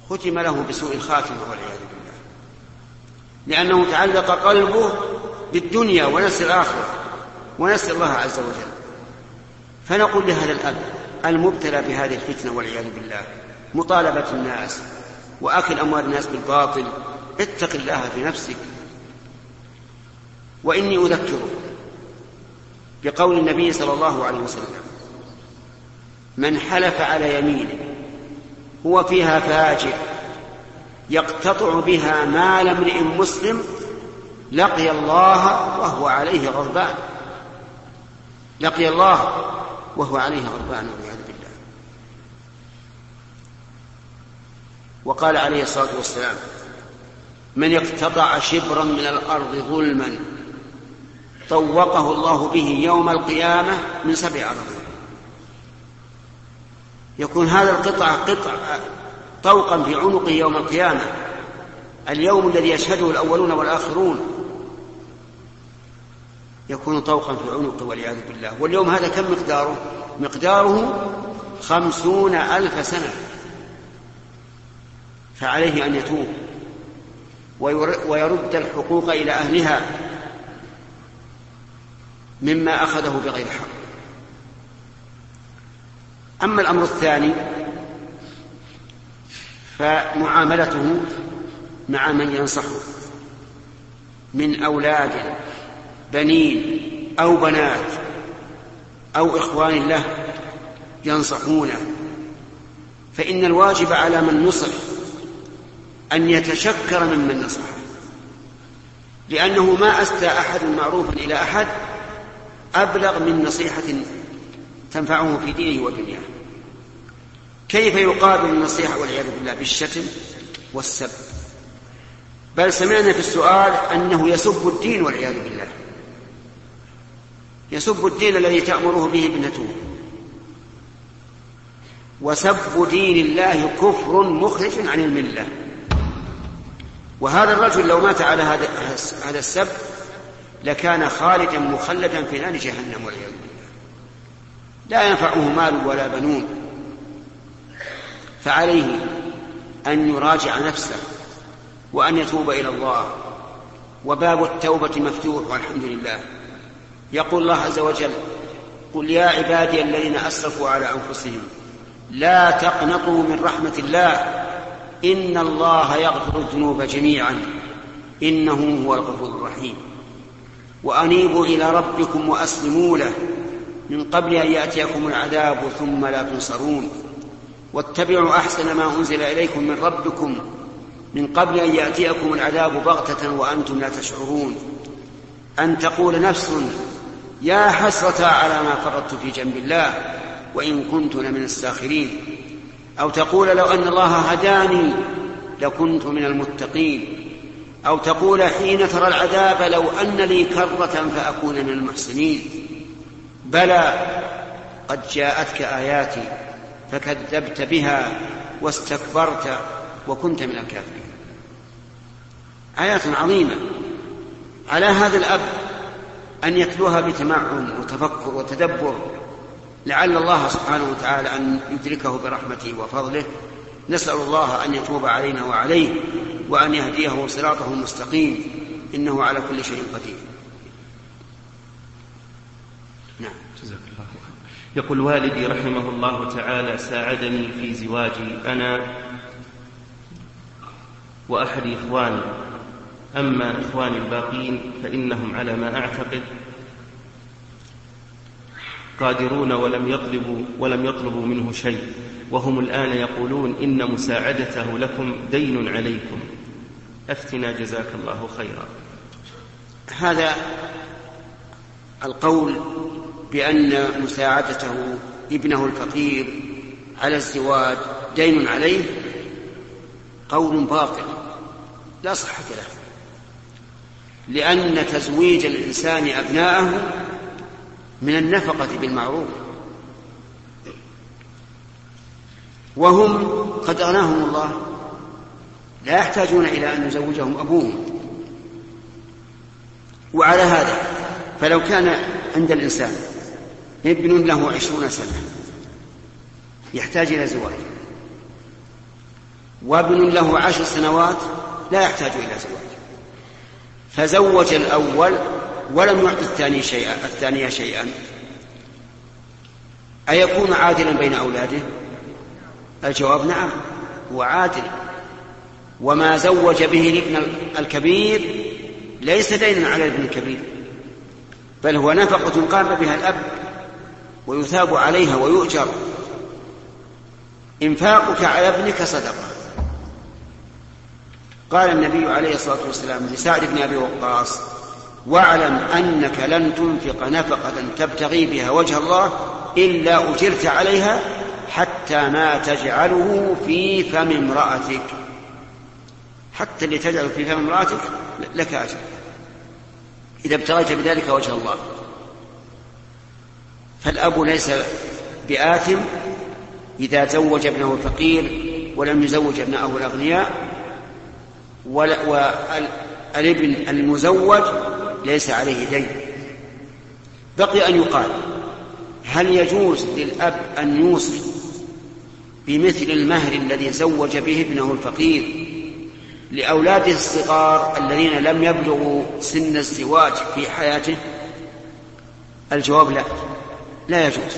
ختم له بسوء الخاتمة والعياذ بالله، لأنه تعلق قلبه بالدنيا ونسي الآخرة ونسي الله عز وجل. فنقول لهذا الأب المبتلى بهذه الفتنة والعياذ بالله، مطالبة الناس وأكل أموال الناس بالباطل، اتق الله في نفسك. وإني أذكره بقول النبي صلى الله عليه وسلم: من حلف على يمين هو فيها فاجر يقتطع بها مال امرئ مسلم لقي الله وهو عليه غضبان. لقي الله وهو عليه غضبان والعياذ بالله. وقال عليه الصلاة والسلام: من يقتطع شبرا من الأرض ظلما طوقه الله به يوم القيامة من 7 أراضين. يكون هذا القطع طوقا في عنقه يوم القيامة، اليوم الذي يشهده الأولون والآخرون، يكون طوقا في عنقه والعياذ بالله. واليوم هذا كم مقداره؟ مقداره 50,000 سنة. فعليه أن يتوب ويرد الحقوق إلى أهلها مما أخذه بغير حق. أما الأمر الثاني فمعاملته مع من ينصحه من أولاد بنين أو بنات أو إخوان له ينصحونه، فإن الواجب على من نصح أن يتشكر ممن نصحه، لأنه ما أسدى أحد معروفا إلى أحد أبلغ من نصيحة تنفعه في دينه ودنياه. كيف يقابل النصيحة والعياذ بالله؟ بالشتم والسب. بل سمعنا في السؤال أنه يسب الدين والعياذ بالله، يسب الدين الذي تأمره به ابنته. وسب دين الله كفر مخرج عن الملة. وهذا الرجل لو مات على هذا السب لكان خالدا مخلدا في نار جهنم والعياذ بالله، لا ينفعه مال ولا بنون. فعليه أن يراجع نفسه وأن يتوب إلى الله، وباب التوبة مفتوح والحمد لله. يقول الله عز وجل: قل يا عبادي الذين أسرفوا على أنفسهم لا تقنطوا من رحمة الله إن الله يغفر الذنوب جميعا إنه هو الغفور الرحيم. وأنيبوا إلى ربكم وأسلموا له من قبل أن يأتيكم العذاب ثم لا تنصرون. واتبعوا أحسن ما أنزل إليكم من ربكم من قبل أن يأتيكم العذاب بغتة وأنتم لا تشعرون. أن تقول نفس يا حسرة على ما فرطت في جنب الله وإن كنت لمن الساخرين. أو تقول لو أن الله هداني لكنت من المتقين. أو تقول حين ترى العذاب لو أن لي كرة فأكون من المحسنين. بلى قد جاءتك آياتي فكذبت بها واستكبرت وكنت من الكافرين. آيات عظيمة على هذا الأب أن يتلوها بتمعن وتفكر وتدبر، لعل الله سبحانه وتعالى أن يدركه برحمته وفضله. نسأل الله أن يتوب علينا وعليه وأن يهديه صراطه المستقيم، إنه على كل شيء قدير. نعم. جزاك الله. يقول والدي رحمه الله تعالى ساعدني في زواجي أنا وأحد إخواني، أما إخواني الباقين فإنهم على ما أعتقد قادرون ولم يطلبوا منه شيء، وهم الآن يقولون إن مساعدته لكم دين عليكم، أفتنا جزاك الله خيرا. هذا القول بأن مساعدته ابنه الفقير على الزواج دين عليه قول باطل لا صحة له، لأن تزويج الإنسان أبناءه من النفقة بالمعروف، وهم قد أغناهم الله لا يحتاجون إلى أن يزوجهم أبوهم. وعلى هذا فلو كان عند الإنسان ابن له 20 سنة يحتاج إلى زواج وابن له 10 سنوات لا يحتاج إلى زواج، فزوج الأول ولم يعط الثانية شيئا، أيكون عادلا بين أولاده؟ الجواب نعم، هو عادل. وما زوج به الابن الكبير ليس دينا على الابن الكبير، بل هو نفقة قام بها الأب ويثاب عليها ويؤجر. إنفاقك على ابنك صدقة. قال النبي عليه الصلاة والسلام لسعد بن أبي وقاص: واعلم أنك لن تنفق نفقة تبتغي بها وجه الله إلا أجرت عليها حتى ما تجعله في فم امرأتك. حتى اللي تجعله في فم امرأتك لك أجر إذا ابتغيت بذلك وجه الله. فالأب ليس بآثم إذا زوج ابنه الفقير ولم يزوج ابنائه الأغنياء، والابن المزوج ليس عليه دين. بقي أن يقال: هل يجوز للأب أن يوصي بمثل المهر الذي زوج به ابنه الفقير لأولاده الصغار الذين لم يبلغوا سن الزواج في حياته؟ الجواب لا يجوز،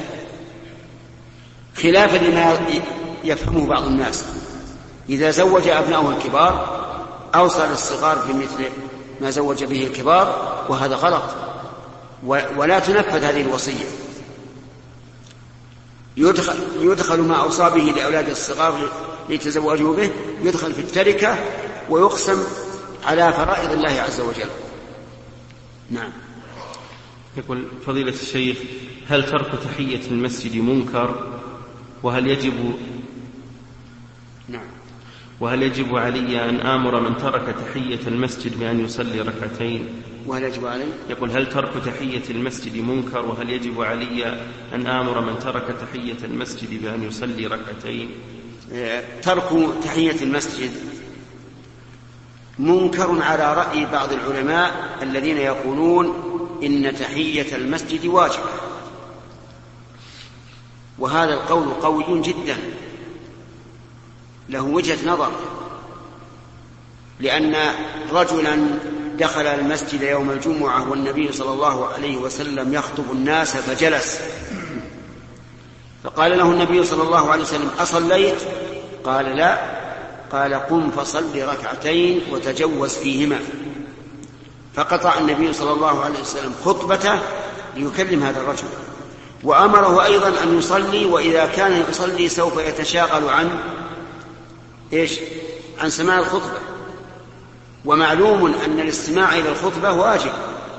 خلافا لما يفهمه بعض الناس. إذا زوج أبنائه الكبار أوصى للصغار بمثل ما زوج به الكبار، وهذا غلط، ولا تنفذ هذه الوصية. يدخل ما أوصى به لأولاد الصغار ليتزوجوا به، يدخل في التركة ويقسم على فرائض الله عز وجل. نعم. يقول فضيلة الشيخ: هل ترك تحية المسجد منكر؟ وهل يجب علي أن آمر من ترك تحية المسجد بأن يصلي ركعتين؟ وهل يجب علي؟ يقول: هل ترك تحية المسجد منكر؟ وهل يجب علي أن آمر من ترك تحية المسجد بأن يصلي ركعتين؟ ترك تحية المسجد منكر على رأي بعض العلماء الذين يقولون إن تحية المسجد واجبة، وهذا القول قوي جدا له وجهة نظر، لأن رجلا دخل المسجد يوم الجمعة والنبي صلى الله عليه وسلم يخطب الناس فجلس، فقال له النبي صلى الله عليه وسلم: أصليت؟ قال: لا. قال: قم فصل ركعتين وتجوز فيهما. فقطع النبي صلى الله عليه وسلم خطبته ليكلم هذا الرجل، وأمره أيضا أن يصلي، وإذا كان يصلي سوف يتشاغل عن سماع الخطبة، ومعلوم أن الاستماع إلى الخطبة واجب.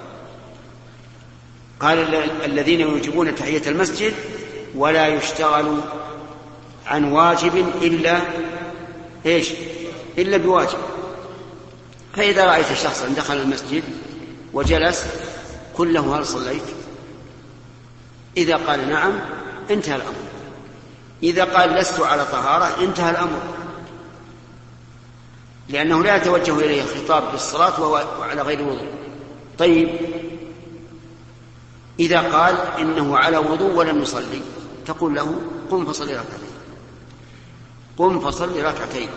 قال الذين يوجبون تحية المسجد: ولا يشتغل عن واجب إلا بواجب. فإذا رأيت شخصا دخل المسجد وجلس قل له: هل صليت؟ إذا قال نعم انتهى الأمر، إذا قال لست على طهارة انتهى الأمر، لأنه لا يتوجه إليه الخطاب بالصلاة وهو على غير وضوء. طيب، إذا قال إنه على وضوء ولم يصلي تقول له: قم فصلي ركعتين، قم فصلي ركعتين،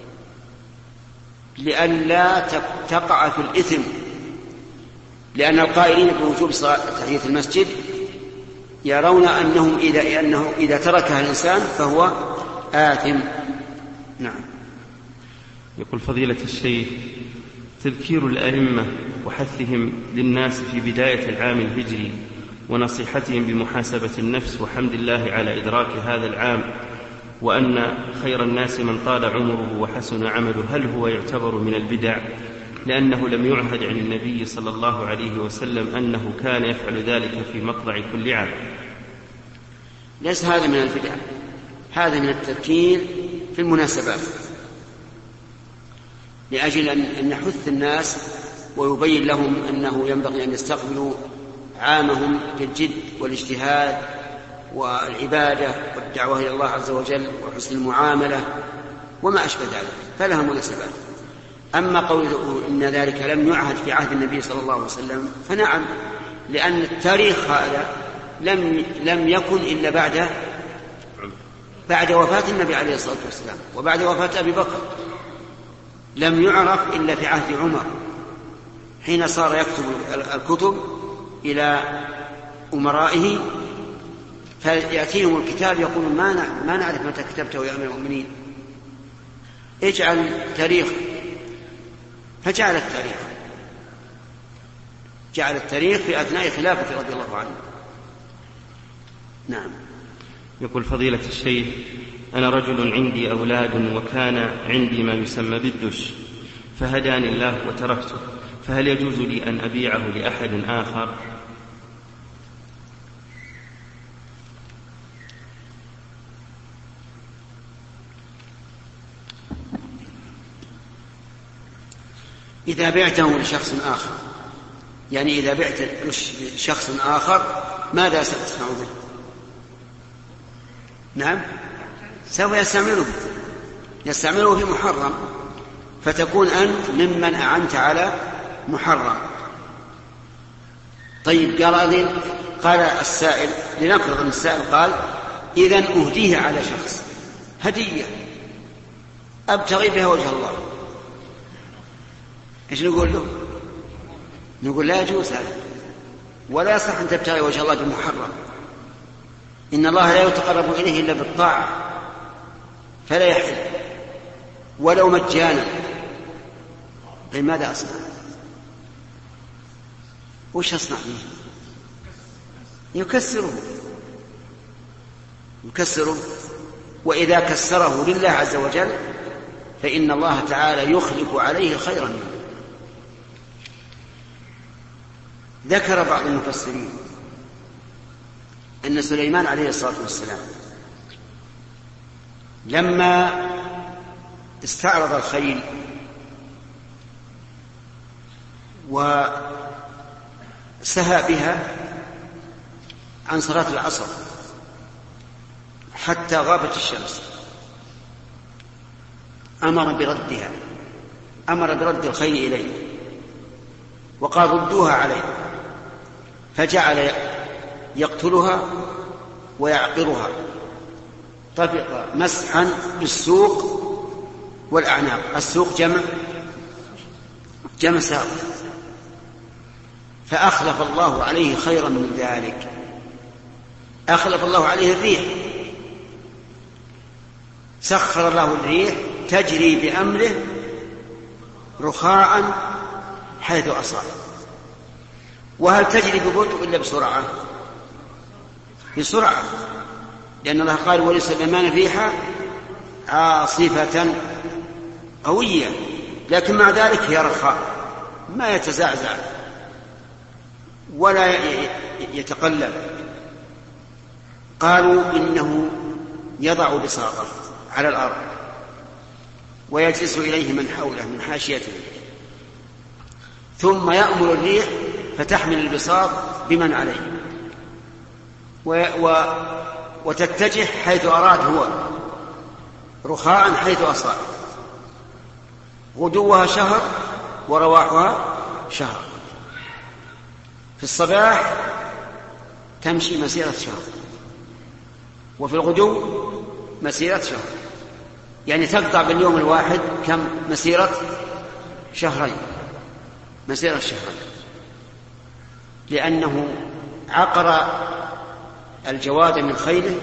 لئلا تقع في الإثم، لأن القائلين بوجوب تحية المسجد يرون أنه إذا تركها الإنسان فهو آثم. نعم. يقول فضيلة الشيخ: تذكير الأئمة وحثهم للناس في بداية العام الهجري ونصيحتهم بمحاسبة النفس وحمد الله على إدراك هذا العام، وأن خير الناس من طال عمره وحسن عمله، هل هو يعتبر من البدع؟ لأنه لم يعهد عن النبي صلى الله عليه وسلم أنه كان يفعل ذلك في مطلع كل عام. ليس هذا من البدع، هذا من التذكير في المناسبات، لأجل أن نحث الناس ويبين لهم أنه ينبغي أن يستقبلوا عامهم بالجد والاجتهاد والعبادة والدعوة إلى الله عز وجل وحسن المعاملة وما أشبه ذلك، فلها مناسبات. أما قوله إن ذلك لم يعهد في عهد النبي صلى الله عليه وسلم فنعم، لأن التاريخ هذا لم يكن إلا بعد بعد وفاة النبي عليه الصلاة والسلام وبعد وفاة أبي بكر، لم يعرف إلا في عهد عمر حين صار يكتب الكتب إلى أمرائه، فيأتيهم الكتاب يقولون ما نعرف متى كتبته يا أمير المؤمنين، اجعل تاريخ. فجعل التاريخ في أثناء خلافة رضي الله عنه. نعم. يقول فضيلة الشيخ: أنا رجل عندي أولاد وكان عندي ما يسمى بالدش، فهداني الله وتركته، فهل يجوز لي أن أبيعه لأحد آخر؟ إذا بعته لشخص آخر، يعني إذا بعت لشخص آخر ماذا ستصنع به؟ نعم، سوف يستعمله في محرم، فتكون أنت ممن أعنت على محرم. طيب، قال السائل، لنفرض أن السائل قال: إذن أهديه على شخص هدية أبتغي بها وجه الله، إيش نقول له؟ نقول لا يجوز هذا، ولا يصح أن تبتغي وجه الله بمحرم. إن الله لا يتقرب إليه إلا بالطاعة، فلا يحل ولو مجانا. طيب ماذا أصنع؟ وش أصنع به؟ يكسره، وإذا كسره لله عز وجل فإن الله تعالى يخلف عليه خيرا منه. ذكر بعض المفسرين أن سليمان عليه الصلاة والسلام لما استعرض الخيل وسهى بها عن صلاة العصر حتى غابت الشمس، أمر برد الخيل إليه وقال: ردوها عليه، فجعل يقتلها ويعقرها، طبق مسحا بالسوق والأعناق. السوق جمع ساق. فأخلف الله عليه خيرا من ذلك، أخلف الله عليه الريح، سخر الله الريح تجري بأمره رخاء حيث أصاب. وهل تجري ببطء إلا بسرعة، لأن الله قال: ولسليمان ريحا عاصفة قوية، لكن مع ذلك هي رخاء، ما يتزعزع ولا يتقلب. قالوا إنه يضع بساطه على الأرض ويجلس إليه من حوله من حاشيته، ثم يأمر الريح فتحمل البساط بمن عليه وتتجه حيث أراد هو، رخاء حيث أصاب. غدوها شهر ورواحها شهر. في الصباح تمشي مسيرة شهر، وفي الغدو مسيرة شهر، يعني تقطع باليوم الواحد كم؟ مسيرة شهرين، لأنه عقر الجواد من خيله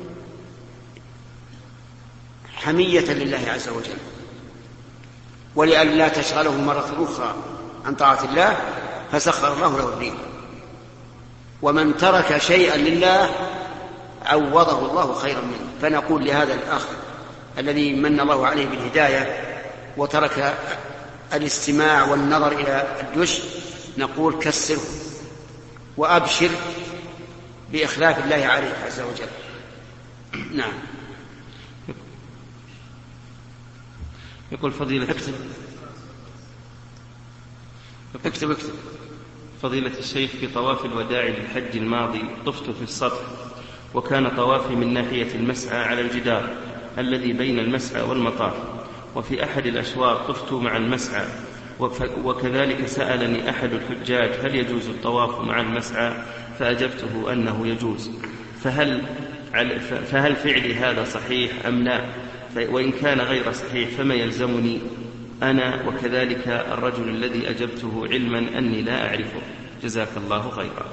حمية لله عز وجل، ولئلا تشغله مرة أخرى عن طاعة الله، فسخر الله له الريح. ومن ترك شيئا لله عوضه الله خيرا منه. فنقول لهذا الأخ الذي من الله عليه بالهداية وترك الاستماع والنظر إلى الدش، نقول: كسره وأبشر بإخلاف الله عليه عز وجل. نعم. يقول فضيلة اكتب فضيلة الشيخ: في طواف الوداع للحج الماضي طفت في السطح، وكان طوافي من ناحية المسعى على الجدار الذي بين المسعى والمطاف، وفي أحد الأشواط طفت مع المسعى، وكذلك سألني أحد الحجاج: هل يجوز الطواف مع المسعى؟ فأجبته أنه يجوز. فهل فهل فعلي هذا صحيح أم لا؟ وإن كان غير صحيح فما يلزمني أنا وكذلك الرجل الذي أجبته علما أني لا أعرفه؟ جزاك الله خيرا.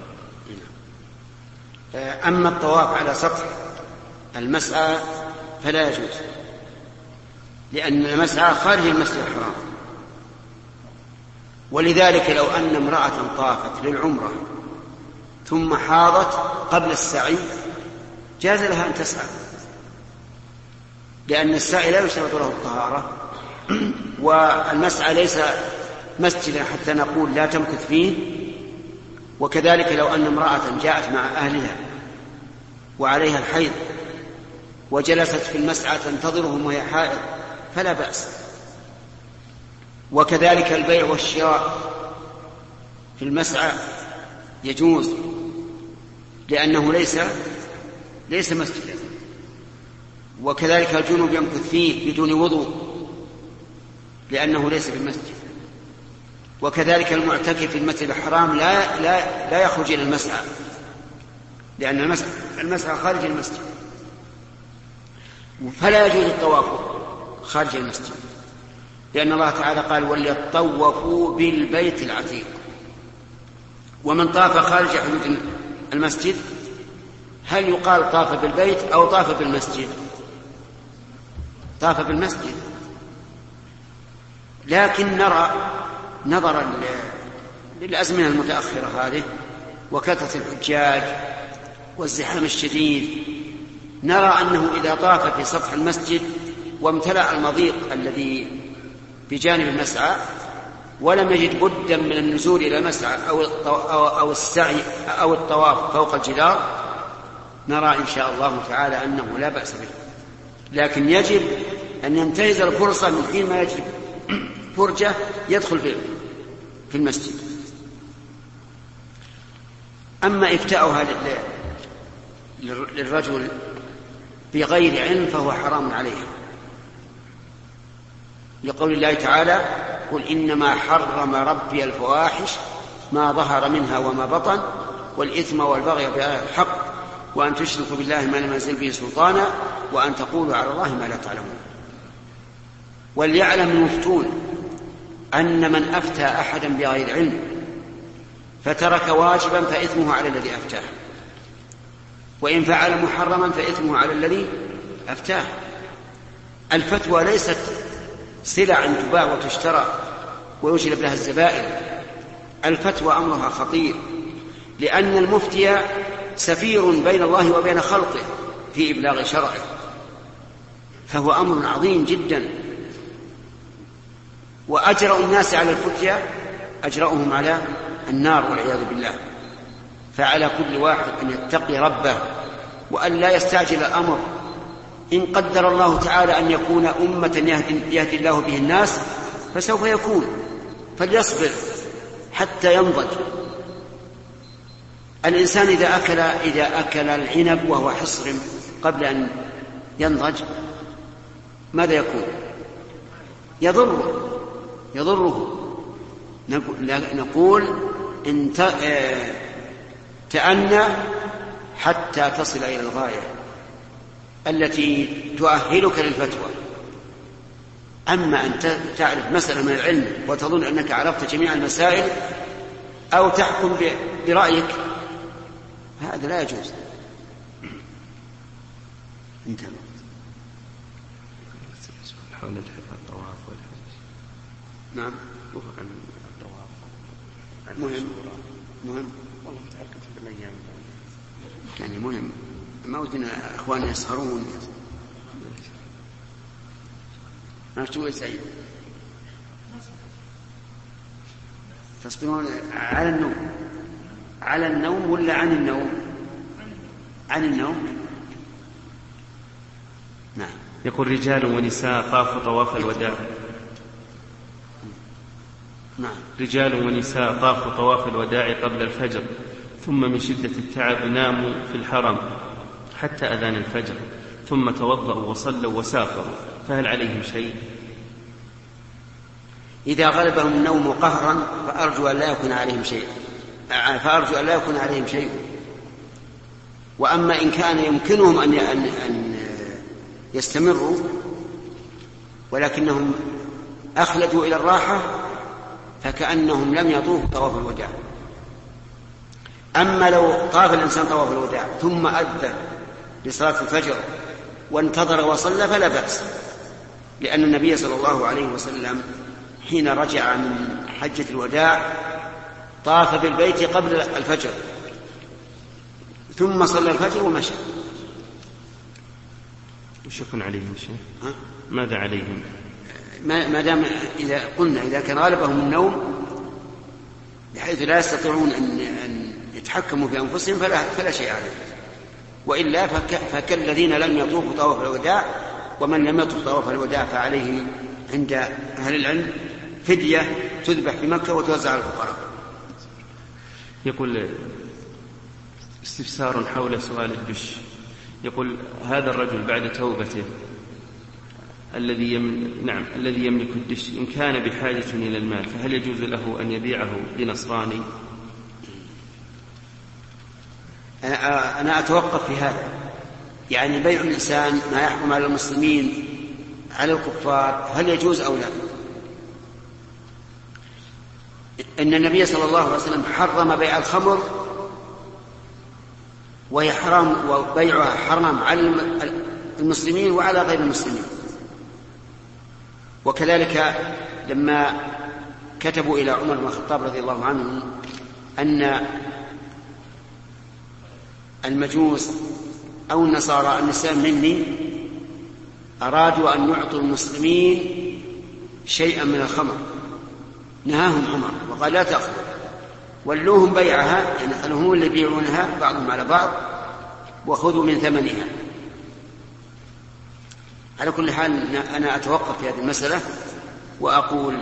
أما الطواف على سطح المسعى فلا يجوز، لأن المسعى خارج المسجد الحرام. ولذلك لو أن امرأة طافت للعمرة ثم حاضت قبل السعي جاز لها أن تسعى، لأن السعي لا يشترط له الطهارة، والمسعى ليس مسجدا حتى نقول لا تمكث فيه. وكذلك لو أن امرأة جاءت مع أهلها وعليها الحيض وجلست في المسعى تنتظرهم وهي حائض فلا بأس. وكذلك البيع والشراء في المسعى يجوز، لأنه ليس مسجدا. وكذلك الجنوب يمكث فيه بدون وضوء لأنه ليس بالمسجد. وكذلك المعتكف في المسجد الحرام لا يخرج إلى المسعى، لأن المسعى خارج المسجد، فلا يجوز الطواف خارج المسجد، لأن الله تعالى قال وليطوفوا بالبيت العتيق. ومن طاف خارج حدود المسجد هل يقال طاف بالبيت أو طاف بالمسجد؟ طاف بالمسجد. لكن نرى نظرا للأزمنة المتأخرة هذه وكثرة الحجاج والزحام الشديد، نرى أنه إذا طاف في سطح المسجد وامتلأ المضيق الذي بجانب المسعى ولم يجد بدا من النزول إلى المسعى أو السعي أو الطواف فوق الجدار، نرى إن شاء الله تعالى أنه لا بأس به. لكن يجب أن ينتهز الفرصة من حين ما يجب فرجة يدخل في المسجد. أما إفتاؤها للرجل بغير علم فهو حرام عليه، لقول الله تعالى قل إنما حرم ربي الفواحش ما ظهر منها وما بطن والإثم والبغي بغير الحق وأن تشركوا بالله ما لم ينزل به سلطانا وأن تقولوا على الله ما لا تعلمون. وليعلم المفتون أن من أفتى أحدا بغير علم فترك واجبا فإثمه على الذي أفتاه، وإن فعل محرما فإثمه على الذي أفتاه. الفتوى ليست سلع تباع وتشترى ويجلب لها الزبائن، الفتوى أمرها خطير، لأن المفتي سفير بين الله وبين خلقه في إبلاغ شرعه، فهو أمر عظيم جدا. وأجرأ الناس على الفتيا أجرأهم على النار والعياذ بالله. فعلى كل واحد أن يتقي ربه وأن لا يستعجل الأمر. إن قدر الله تعالى أن يكون أمة يهدي الله به الناس فسوف يكون، فليصبر حتى ينضج. الإنسان إذا أكل العنب وهو حصر قبل أن ينضج ماذا يكون؟ يضره. نقول تأنى حتى تصل إلى الغاية التي تؤهلك للفتوى. أما أن تعرف مسألة من العلم وتظن أنك عرفت جميع المسائل أو تحكم برأيك هذا لا يجوز. انتهى. حول الطواف والحج. نعم. عن الطواف. مهم. والله متعلقة بالأيام. يعني مهم. ما ودنا أخواني يسهرون. ما تقول سعيد؟ تصبرون على النوم ولا عن النوم؟ عن النوم. نعم. يقول رجال ونساء طافوا طواف الوداع. نعم. رجال ونساء طافوا طواف الوداع قبل الفجر، ثم من شدة التعب ناموا في الحرم حتى أذان الفجر، ثم توضأوا وصلوا وسافروا، فهل عليهم شيء؟ إذا غلبهم النوم قهرا فأرجو أن لا يكون عليهم شيء. وأما إن كان يمكنهم أن يستمروا ولكنهم أخلدوا إلى الراحة فكأنهم لم يطوفوا طواف الوداع. أما لو طاف الإنسان طواف الوداع ثم أذن لصلاة الفجر وانتظر وصلى فلا بأس، لأن النبي صلى الله عليه وسلم حين رجع من حجة الوداع طاف بالبيت قبل الفجر ثم صلى الفجر ومشى. وش يكون عليهم شيء؟ ماذا عليهم؟ ما دام إذا قلنا إذا كان غالبهم النوم بحيث لا يستطيعون أن يتحكموا في أنفسهم فلا شيء عليهم، وإلا فكالذين لم يطوفوا طواف الوداع، ومن لم يطوف طواف الوداع فعليه عند أهل العلم فدية تذبح في مكة وتوزع على الفقراء. يقول استفسار حول سؤال الدش. يقول هذا الرجل بعد توبته الذي يملك الدش إن كان بحاجة إلى المال فهل يجوز له أن يبيعه لنصراني؟ أنا أتوقف في هذا، يعني بيع الإنسان ما يحكم على المسلمين على الكفار هل يجوز أو لا؟ إن النبي صلى الله عليه وسلم حرم بيع الخمر وهي حرام، وبيعها حرام على المسلمين وعلى غير المسلمين. وكذلك لما كتبوا إلى عمر بن الخطاب رضي الله عنه أن المجوس أو النصارى النساء مني أرادوا أن يعطوا المسلمين شيئا من الخمر نهاهم عمر وقال لا تأخذوا، ولوهم بيعها، يعني خلوهم اللي يبيعونها بعضهم على بعض وخذوا من ثمنها. على كل حال أنا أتوقف في هذه المسألة وأقول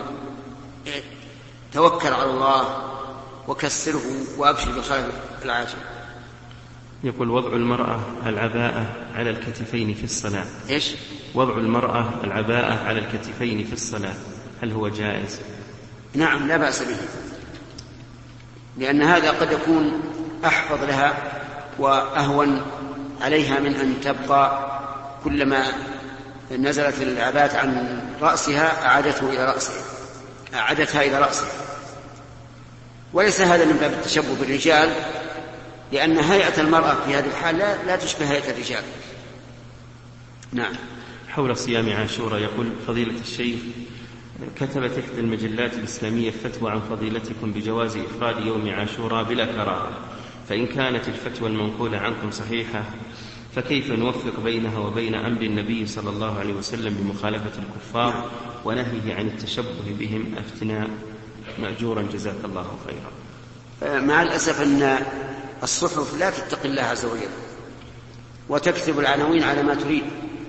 توكل على الله وكسره وأبشر بالخير العاجل. يقول وضع المرأة العباءة على الكتفين في الصلاة. إيش؟ وضع المرأة العباءة على الكتفين في الصلاة هل هو جائز؟ نعم لا بأس به، لأن هذا قد يكون أحفظ لها وأهون عليها من أن تبقى كلما نزلت العباءة عن رأسها أعادتها إلى رأسها. وليس هذا من باب التشبه بالرجال، لأن هيئة المرأة في هذه الحال لا تشبه هيئة الرجال. نعم. حول صيام عاشوراء يقول فضيلة الشيخ كتبت إحدى المجلات الإسلامية فتوى عن فضيلتكم بجواز إفراد يوم عاشوراء بلا كراهة، فإن كانت الفتوى المنقولة عنكم صحيحة فكيف نوفق بينها وبين أمر النبي صلى الله عليه وسلم بمخالفة الكفار ونهيه عن التشبه بهم؟ أفتنا مأجورا جزاك الله خيرا. مع الأسف أن الصحف لا تتقي الله عز وجل وتكتب العناوين على ما تريد،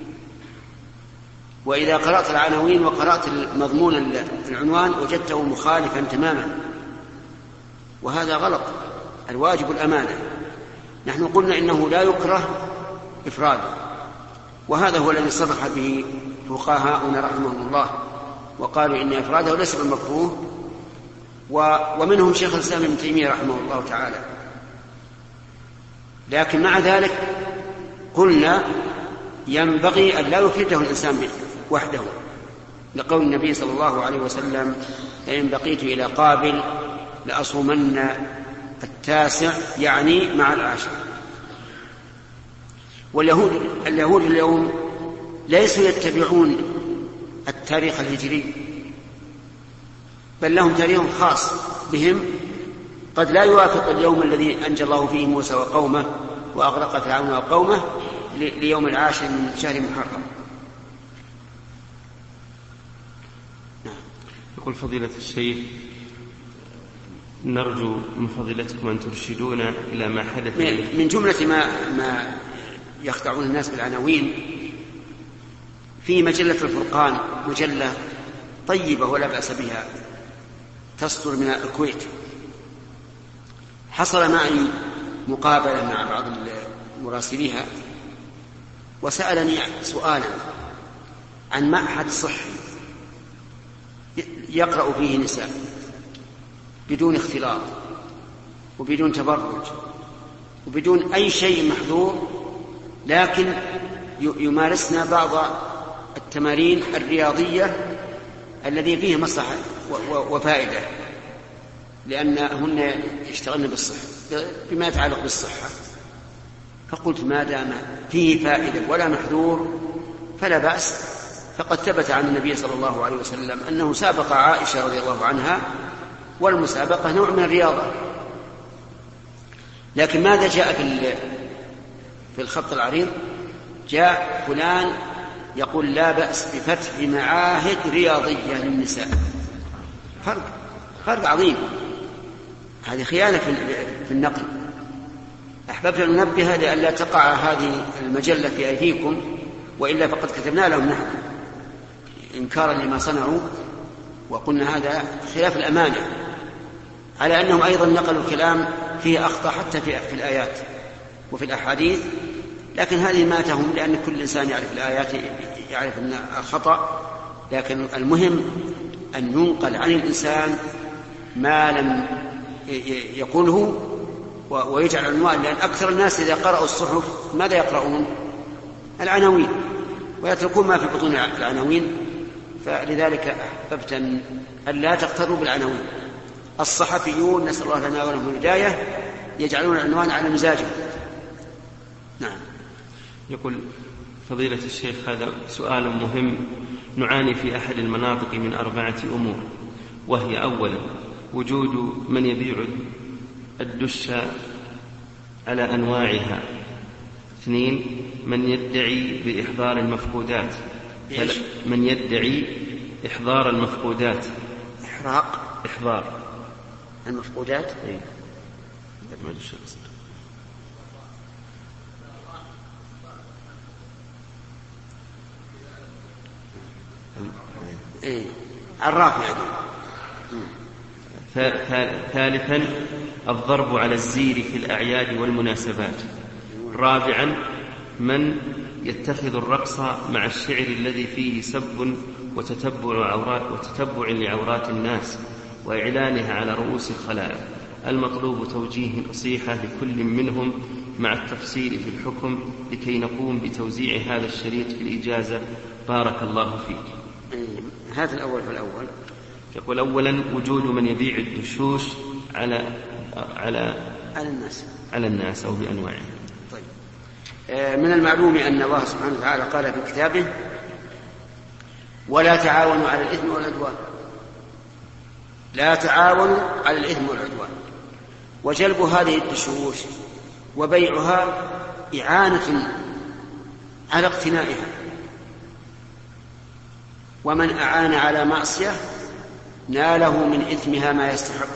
وإذا قرأت العناوين وقرأت مضمون العنوان وجدته مخالفا تماما، وهذا غلط. الواجب الأمانة. نحن قلنا إنه لا يكره إفراده، وهذا هو الذي صرح به فقهاؤنا رحمهم الله وقالوا إن إفراده ليس بالمكروه، ومنهم شيخ الإسلام ابن تيمية رحمه الله تعالى. لكن مع ذلك قلنا ينبغي أن لا يفرده الإنسان وحده، لقول النبي صلى الله عليه وسلم لئن بقيت إلى قابل لأصومن التاسع، يعني مع العاشر. واليهود اليوم ليسوا يتبعون التاريخ الهجري، بل لهم تاريخ خاص بهم قد لا يوافق اليوم الذي أنجى الله فيه موسى وقومه وأغرق فرعون وقومه ليوم العاشر من شهر محرم. يقول فضيلة الشيخ نرجو من فضيلتكم أن ترشدونا إلى ما حدث من جملة ما يخدعون الناس بالعناوين. في مجلة الفرقان، مجلة طيبة ولا بأس بها تصدر من الكويت، حصل معي مقابلة مع بعض مراسليها وسألني سؤالا عن معهد صحي يقرأ فيه نساء بدون اختلاط وبدون تبرج وبدون أي شيء محظور، لكن يمارسنا بعض التمارين الرياضية الذي فيه مصلحة وفائدة، لأنهن يشتغلن بالصحة بما يتعلق بالصحة. فقلت ما دام فيه فائدة ولا محذور فلا بأس. فقد ثبت عن النبي صلى الله عليه وسلم أنه سابق عائشة رضي الله عنها، والمسابقة نوع من الرياضة. لكن ماذا جاء في الخط العريض؟ جاء فلان يقول لا بأس بفتح معاهد رياضية للنساء. فرق عظيم. هذه خيانة في النقل. أحببت أن ننبه لئلا تقع هذه المجلة في أيديكم، وإلا فقد كتبنا لهم نحن إنكارا لما صنعوا، وقلنا هذا خلاف الأمانة، على أنهم أيضا نقلوا الكلام فيه أخطاء حتى في الآيات وفي الأحاديث. لكن هذه ما تهم، لأن كل إنسان يعرف الآيات يعرف أن الخطأ، لكن المهم أن ينقل عن الإنسان ما لم يقوله ويجعل عنوان. لأن أكثر الناس إذا قرأوا الصحف ماذا يقرؤون؟ العناوين، ويتركون ما في بطون العناوين. فلذلك أحببت أن لا تغتروا بالعناوين. الصحفيون نسأل الله لنا ولهم الهداية يجعلون العنوان على مزاجهم. نعم. يقول فضيلة الشيخ هذا سؤال مهم. نعاني في أحد المناطق من 4 أمور، وهي: أولا وجود من يبيع الدش على أنواعها. 2 من يدعي بإحضار المفقودات. من يدعي إحضار المفقودات. إحضار المفقودات. أي. عراف يعني. ثالثا الضرب على الزير في الأعياد والمناسبات. 4 من يتخذ الرقص مع الشعر الذي فيه سب وتتبع لعورات الناس وإعلانها على رؤوس الخلائق. المطلوب توجيه نصيحة لكل منهم مع التفصيل في الحكم لكي نقوم بتوزيع هذا الشريط في الإجازة. بارك الله فيك. هذا الأول فالأول. يقول: أولا وجود من يبيع الدشوش على الناس أو بأنواعه. طيب. من المعلوم أن الله سبحانه وتعالى قال في كتابه: ولا تعاونوا على الإثم والعدوان. لا تعاونوا على الإثم والعدوان. وجلب هذه الدشوش وبيعها إعانة على اقتنائها، ومن أعان على معصية ناله من إثمها ما يستحق.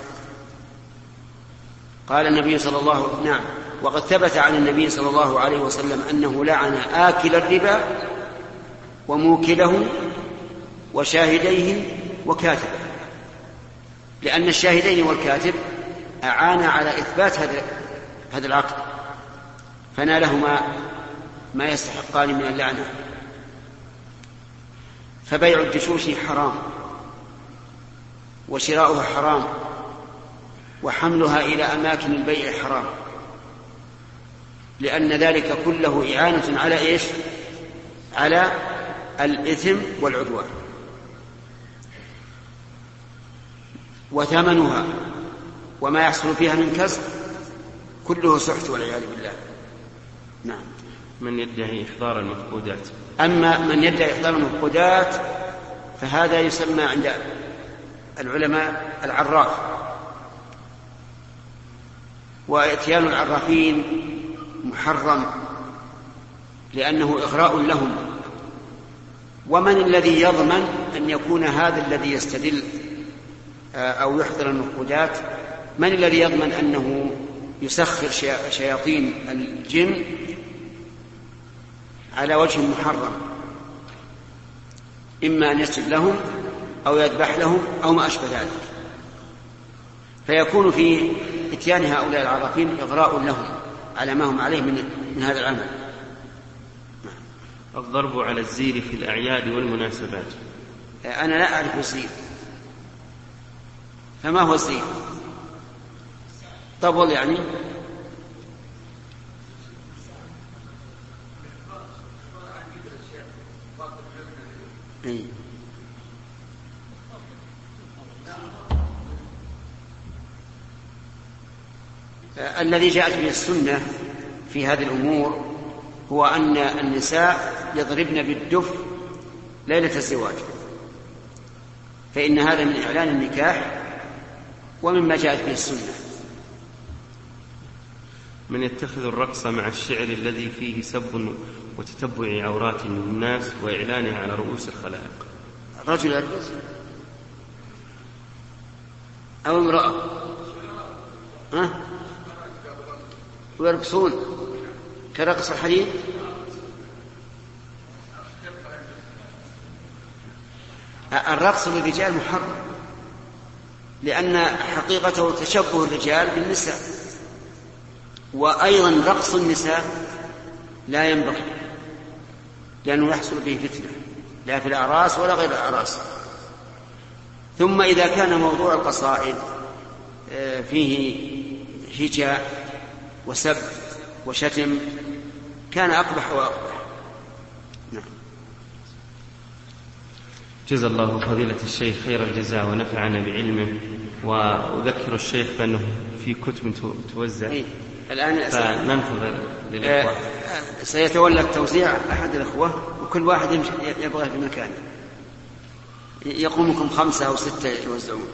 قال النبي صلى الله عليه وسلم: نعم، وقد ثبت عن النبي صلى الله عليه وسلم أنه لعن آكل الربا وموكله وشاهديه وكاتبه، لأن الشاهدين والكاتب أعان على إثبات هذا العقد، فنالهما ما يستحقان من اللعنة. فبيع الدشوش حرام، وشراؤها حرام، وحملها إلى أماكن البيع حرام، لأن ذلك كله إعانة على إيش؟ على الإثم والعدوان. وثمنها وما يحصل فيها من كسب كله سحت والعياذ بالله. نعم. من يدعي إحضار المفقودات. أما من يدعي إحضار المفقودات فهذا يسمى عند العلماء العراف، وإتيان العرافين محرم لأنه إغراء لهم. ومن الذي يضمن أن يكون هذا الذي يستدل أو يحضر المفقودات، من الذي يضمن أنه يسخر شياطين الجن على وجه محرم؟ إما أن يسجد لهم أو يذبح لهم أو ما أشبه ذلك، فيكون في إتيان هؤلاء العرافين إغراء لهم على ما هم عليه من هذا العمل. الضرب على الزير في الأعياد والمناسبات. أنا لا أعرف الزير، فما هو الزير؟ طبل يعني؟ الذي جاءت به السنة في هذه الأمور هو أن النساء يضربن بالدف ليلة الزواج، فإن هذا من إعلان النكاح ومما جاءت به السنة. من يتخذ الرقص مع الشعر الذي فيه سب وتتبع عورات الناس وإعلانها على رؤوس الخلائق. رجل يرقص أو امرأة ويرقصون كرقص الحديد. الرقص للرجال محرم، لأن حقيقته تشبه الرجال بالنساء، وأيضا رقص النساء لا ينبغي، لأنه يحصل به فتنة لا في الأعراس ولا غير الأعراس. ثم إذا كان موضوع القصائد فيه هجاء وسب وشتم كان أقبح وأقبح. نعم. جزا الله فضيلة الشيخ خير الجزاء ونفعنا بعلمه. وأذكر الشيخ بأنه في كتب توزع الآن فننتظر للإخوة. سيتولى التوزيع أحد الأخوة، وكل واحد يبغى في مكانه، يقومكم 5 أو 6 يوزعون.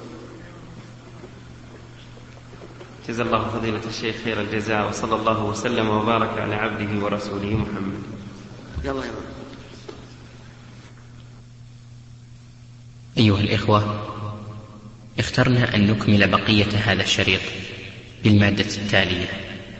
جزا الله فضيلة الشيخ خير الجزاء، وصلى الله وسلم وبارك على عبده ورسوله محمد. يلا. أيها الإخوة، اخترنا أن نكمل بقية هذا الشريط بالمادة التالية.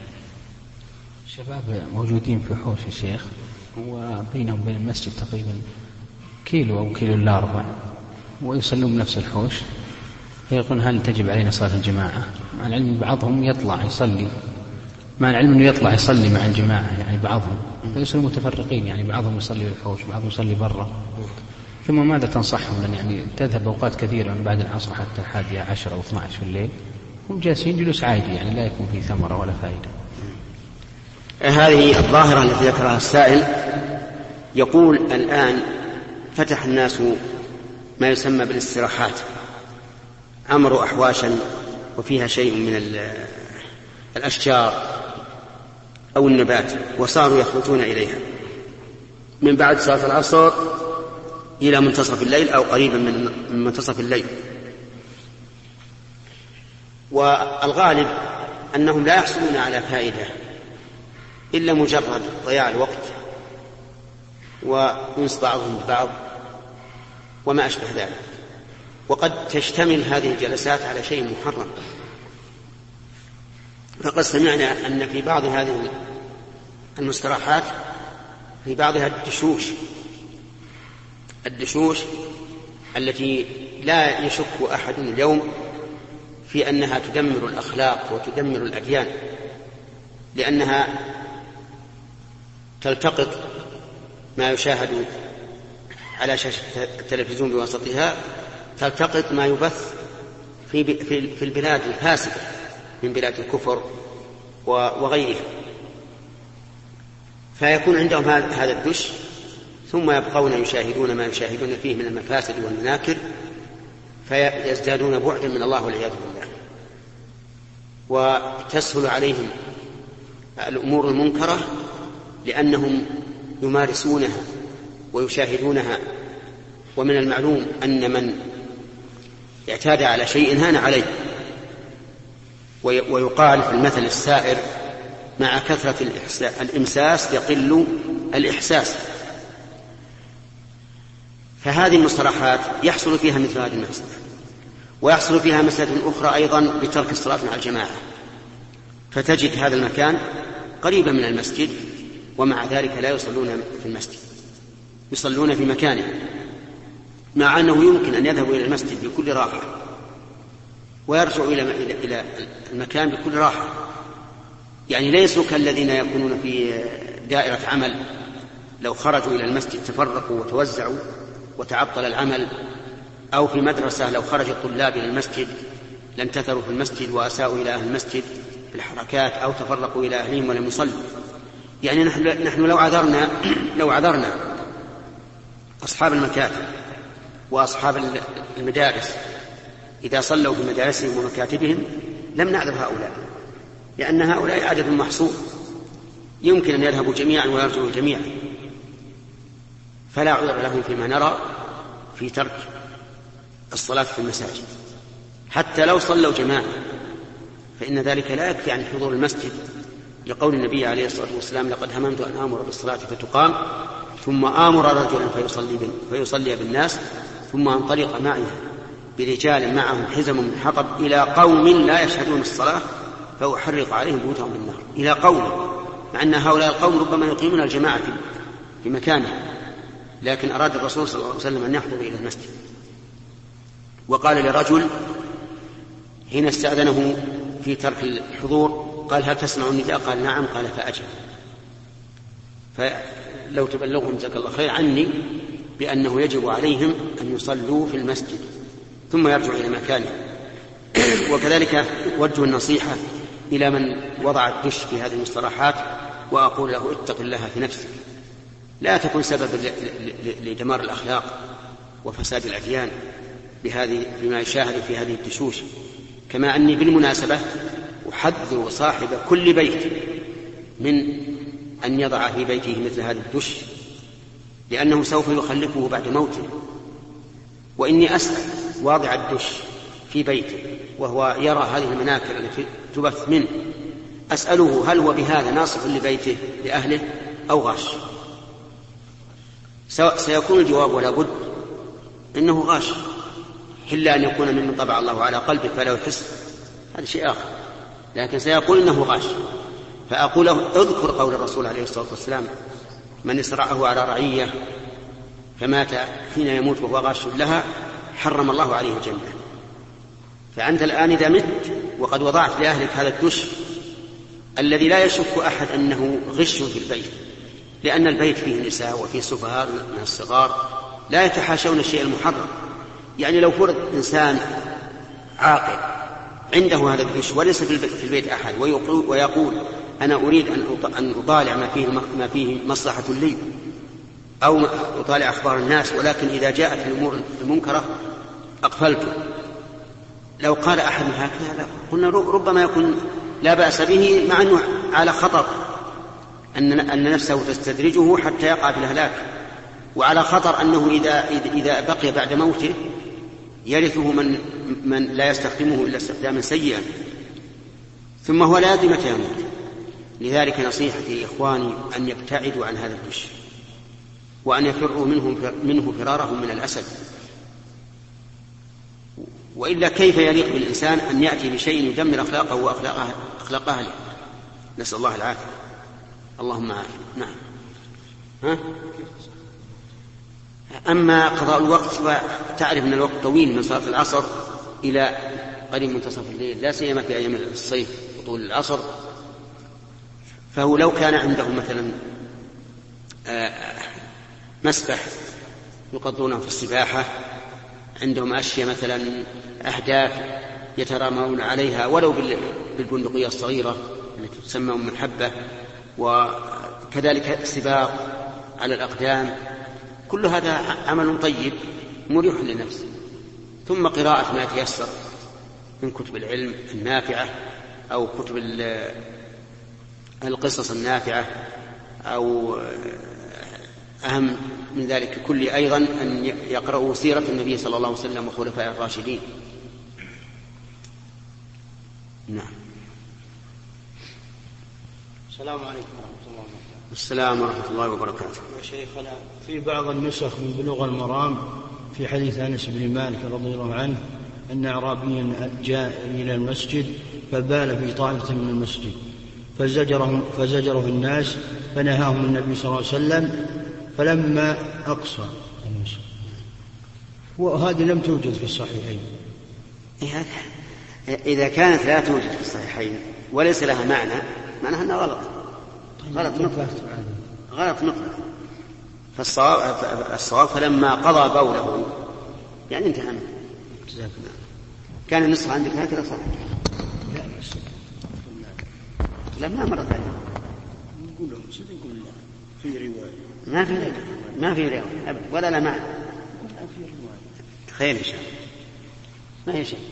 الشباب موجودين في حوش الشيخ، وبينهم وبين المسجد تقريبا 1 كيلو أو 1.4 كيلو، ويصلون بنفس الحوش. فيقولون هل تجب علينا صلاة الجماعة؟ مع العلم بعضهم يطلع يصلي، مع العلم أنه يطلع يصلي مع الجماعة يعني بعضهم، فيصلوا متفرقين، يعني بعضهم يصلي في الحوش بعضهم يصلي برا. ثم ماذا تنصحهم؟ لأن يعني تذهب أوقات كثيرة من بعد العصر حتى 11 أو 12 في الليل، هم جالسين جلوس عادي، يعني لا يكون فيه ثمرة ولا فائدة. هذه الظاهرة التي ذكرها السائل. يقول الآن فتح الناس ما يسمى بالاستراحات، عمروا أحواشا وفيها شيء من الأشجار أو النبات، وصاروا يخرجون إليها من بعد صلاة العصر إلى منتصف الليل أو قريبا من منتصف الليل. والغالب أنهم لا يحصلون على فائدة إلا مجرد ضياع الوقت وأنس بعضهم ببعض وما أشبه ذلك. وقد تشتمل هذه الجلسات على شيء محرم. فقد سمعنا أن في بعض هذه المستراحات في بعضها الدشوش التي لا يشك أحد اليوم في أنها تدمر الأخلاق وتدمر الأديان، لأنها تلتقط ما يشاهد على شاشة التلفزيون بواسطها، تلتقط ما يبث في البلاد الفاسدة من بلاد الكفر وغيرها، فيكون عندهم هذا الدش، ثم يبقون يشاهدون ما يشاهدون فيه من المفاسد والمناكر، فيزدادون بعدا من الله والعياذ بالله، وتسهل عليهم الأمور المنكرة لأنهم يمارسونها ويشاهدونها. ومن المعلوم أن من اعتاد على شيء هان عليه، ويقال في المثل السائر: مع كثرة الإمساس يقل الإحساس. فهذه المصطلحات يحصل فيها مثل هذه المسألة، ويحصل فيها مسألة أخرى أيضا بترك الصلاة مع الجماعة، فتجد هذا المكان قريبا من المسجد ومع ذلك لا يصلون في المسجد، يصلون في مكانه، مع أنه يمكن أن يذهبوا إلى المسجد بكل راحة ويرجعوا إلى المكان بكل راحة. يعني ليسوا كالذين يكونون في دائرة عمل، لو خرجوا إلى المسجد تفرقوا وتوزعوا وتعطل العمل، أو في مدرسة لو خرج الطلاب إلى المسجد لانتثروا في المسجد وأساءوا إلى أهل المسجد في الحركات، أو تفرقوا إلى أهلهم ولم يصلوا. يعني نحن لو عذرنا أصحاب المكاتب وأصحاب المدارس إذا صلوا في مدارسهم ومكاتبهم لم نعذر هؤلاء، لأن هؤلاء عدد محصور يمكن أن يذهبوا جميعا ويرجعوا جميعا، فلا عذر لهم فيما نرى في ترك الصلاة في المساجد. حتى لو صلوا جماعة فإن ذلك لا يكفي عن حضور المسجد، لقول النبي عليه الصلاة والسلام: لقد هممت أن آمر بالصلاة فتقام ثم آمر رجلا فيصلي بالناس ثم أنطلق معي برجال معهم حزم من حطب إلى قوم لا يشهدون الصلاة فأحرق عليهم بيوتهم بالنار. إلى قوم، مع أن هؤلاء القوم ربما يقيمون الجماعة في مكانه، لكن أراد الرسول صلى الله عليه وسلم أن يحضر إلى المسجد. وقال لرجل حين استأذنه في ترك الحضور قال: هل تسمع النداء؟ قال: نعم. قال: فأجب. فلو تبلغهم جزاك الله خير عني بأنه يجب عليهم أن يصلوا في المسجد ثم يرجعوا إلى مكانه. وكذلك وجه النصيحة إلى من وضع الدش في هذه المصطلحات، وأقول له: اتق الله في نفسك، لا تكن سبب لدمار الأخلاق وفساد الأديان بما يشاهد في هذه الدشوش. كما أني بالمناسبة أحذر صاحب كل بيت من أن يضع في بيته مثل هذا الدش، لأنه سوف يخلفه بعد موته. وإني أسأل واضع الدش في بيته وهو يرى هذه المناكر التي تبث منه، أسأله: هل هو بهذا ناصح لبيته لأهله أو غاش؟ سيكون الجواب ولا بد إنه غاش، إلا أن يكون ممن طبع الله على قلبه فلا يحس، هذا شيء آخر، لكن سيقول إنه غاش. فأقول له: اذكر قول الرسول عليه الصلاة والسلام: من إسرعه على رعية فمات حين يموت وهو غاش لها حرم الله عليه الجنة. فأنت الآن إذا مت وقد وضعت لأهلك هذا الدش الذي لا يشك أحد أنه غش في البيت، لأن البيت فيه نساء وفيه سفهاء من الصغار لا يتحاشون الشيء المحرم. يعني لو فرض إنسان عاقل عنده هذا الدش وليس في البيت أحد ويقول: أنا أريد أن أطالع ما فيه مصلحة لي أو أطالع أخبار الناس، ولكن إذا جاءت الأمور المنكرة أقفلته، لو قال أحد هكذا لا قلنا ربما يكون لا بأس به، مع أنه على خطر أن نفسه تستدرجه حتى يقع في الهلاك، وعلى خطر أنه إذا بقي بعد موته يرثه من لا يستخدمه إلا استخداما سيئا، ثم هو لا يدري متى يموت. لذلك نصيحتي إخواني أن يبتعدوا عن هذا الدش وأن يفروا منه فرارهم من الأسد، وإلا كيف يليق بالإنسان أن يأتي بشيء يدمر أخلاقه وأخلاق أهله؟ نسأل الله العافية. اللهم عافية. نعم. أما قضاء الوقت، تعرف أن الوقت طويل من صلاة العصر إلى قريب منتصف الليل، لا سيما في أيام الصيف وطول العصر. فهو لو كان عنده مثلا مسبح يقضونه في السباحة، عندهم أشياء مثلا أهداف يترامون عليها ولو بالبندقية الصغيرة التي تسمى أم الحبة، وكذلك سباق على الأقدام، كل هذا عمل طيب مريح للنفس. ثم قراءة ما يتيسر من كتب العلم النافعة أو كتب القصص النافعة، أو أهم من ذلك كله أيضا أن يقرأوا سيرة النبي صلى الله عليه وسلم وخلفائه الراشدين. نعم. السلام عليكم ورحمة الله وبركاته. السلام ورحمة الله وبركاته. يا شيخنا، في بعض النسخ من بلوغ المرام في حديث أنس بن مالك رضي الله عنه أن أعرابيا جاء إلى المسجد فبال في طائفة من المسجد فزجره الناس فنهاهم النبي صلى الله عليه وسلم فلما أقصى. وهذه لم توجد في الصحيحين. إذا كانت لا توجد في الصحيحين وليس لها معناها أنها غلط نقطة. فالصواب فلما قضى بوله يعني انتهى. كان النصف عندك هكذا صح؟ لا ما مرة ثانية نقول لهم في رواية ما في رواية أبدا ولا لا معنى خير إن شاء الله. ما هي شيء.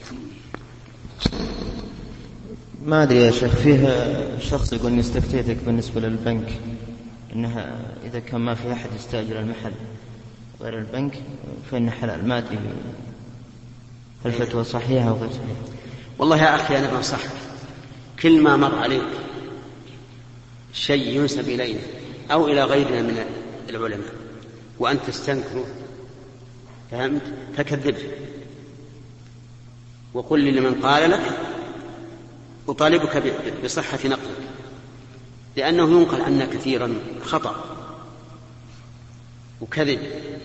ما أدري يا شيخ، فيه شخص يقول إني استفتيتك بالنسبة للبنك إنها إذا كان ما في أحد يستأجر المحل غير البنك فإن حلال. ما أدري الفتوى صحيحة أو غير صحيحة. والله يا أخي أنا بنصحك، كل ما مر عليك شيء ينسب إلينا أو إلى غيرنا من العلماء وأنت تستنكره، فهمت؟ فكذبه وقل لمن قال لك أطالبك بصحة نقلك، لأنه ينقل عنا كثيرا خطأ وكذب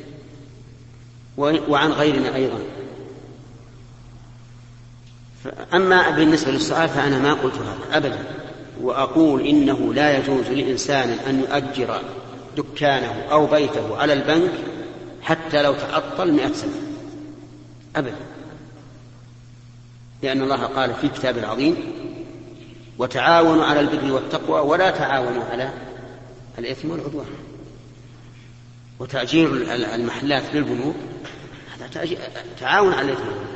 وعن غيرنا أيضا. أما بالنسبة للسؤال فأنا ما قلت هذا أبدا، وأقول إنه لا يجوز لإنسان أن يؤجر دكانه أو بيته على البنك حتى لو تعطل 100 سنة أبدا، لأن الله قال في كتاب العظيم وتعاونوا على البر والتقوى ولا تعاونوا على الإثم والعدوان. وتأجير المحلات للبنوك هذا تعاون على الإثم والعدوان.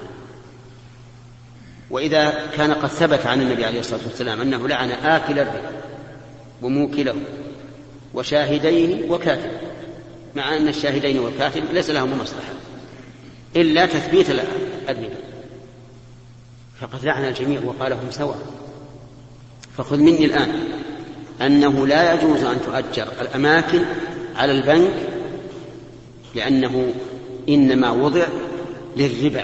وإذا كان قد ثبت عن النبي عليه الصلاة والسلام أنه لعن آكل الربا وموكله وشاهديه وكاتب، مع أن الشاهدين والكاتب ليس لهم مصلحة إلا تثبيت الربا، فقد لعن الجميع وقالهم سواء. فخذ مني الآن أنه لا يجوز أن تؤجر الأماكن على البنك، لأنه إنما وضع للربا،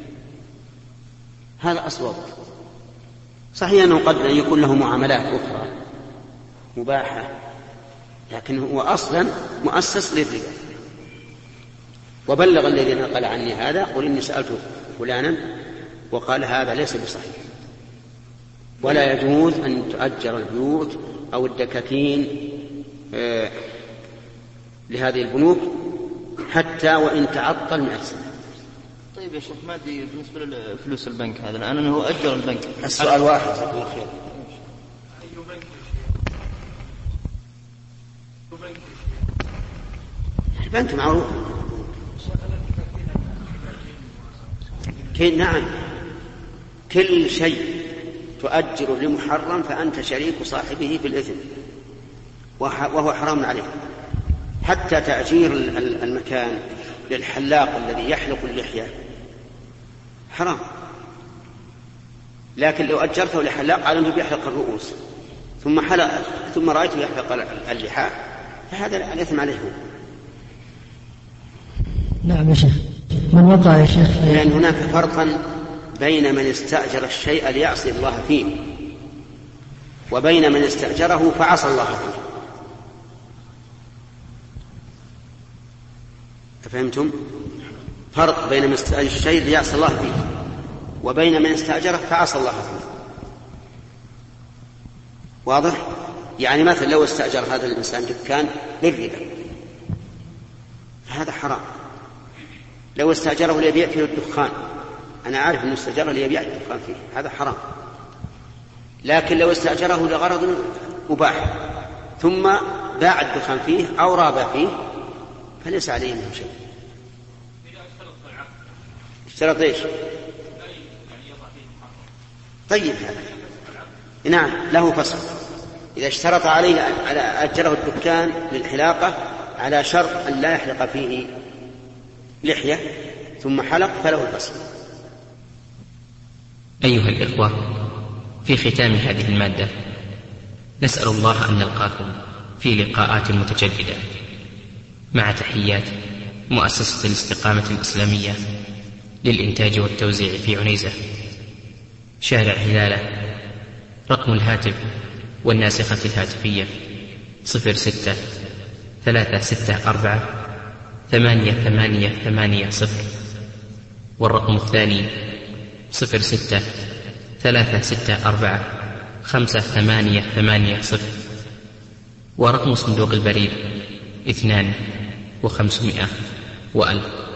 هذا أصوب. صحيح أنه قد يكون له معاملات أخرى مباحة، لكن هو أصلا مؤسس للربا. وبلغ الذي نقل عني هذا قل إني سألت فلانا وقال هذا ليس بصحيح. ولا يجوز أن تؤجر البيوت أو الدكاكين لهذه البنوك حتى وإن تعطل 100 سنة. طيب يا شيخ، ما أدري بالنسبة لفلوس البنك هذا الآن أنه أجر البنك. السؤال واحد. خير. البنك معروف. نعم، كل شيء تؤجر لمحرم فأنت شريك صاحبه في الإثم وهو حرام عليه. حتى تأجير المكان للحلاق الذي يحلق اللحية حرام، لكن لو أجرته لحلاق على أنه يحلق الرؤوس ثم رأيته يحلق اللحى فهذا الإثم عليه. نعم يا شيخ. من وقع يا شيخ، لأن هناك فرقا بين من استأجر الشيء ليعصي الله فيه وبين من استأجره فعصى الله فيه. فهمتم؟ فرق بين من استأجر الشيء ليعصي الله فيه وبين من استأجره فعصى الله فيه. واضح؟ يعني مثلا لو استأجر هذا الإنسان دكان للربا فهذا حرام. لو استأجره ليبيع فيه الدخان، أنا عارف أنه استأجره ليبيع الدخان فيه، هذا حرام. لكن لو استأجره لغرض مباح ثم باع الدخان فيه أو رابع فيه فليس عليه منه شيء. اشترط ايش؟ طيب هذا نعم له فصل. إذا اشترط عليه على أجره الدكان للحلاقة على شرط أن لا يحلق فيه لحية ثم حلق فله الفصل. أيها الإخوة، في ختام هذه المادة نسأل الله أن نلقاكم في لقاءات متجددة، مع تحيات مؤسسة الاستقامة الإسلامية للإنتاج والتوزيع في عنيزة، شارع هلالة. رقم الهاتف والناسخة الهاتفية 06-364-8880، والرقم الثاني 06-364-5880، ورقم صندوق البريد 2500 و1000.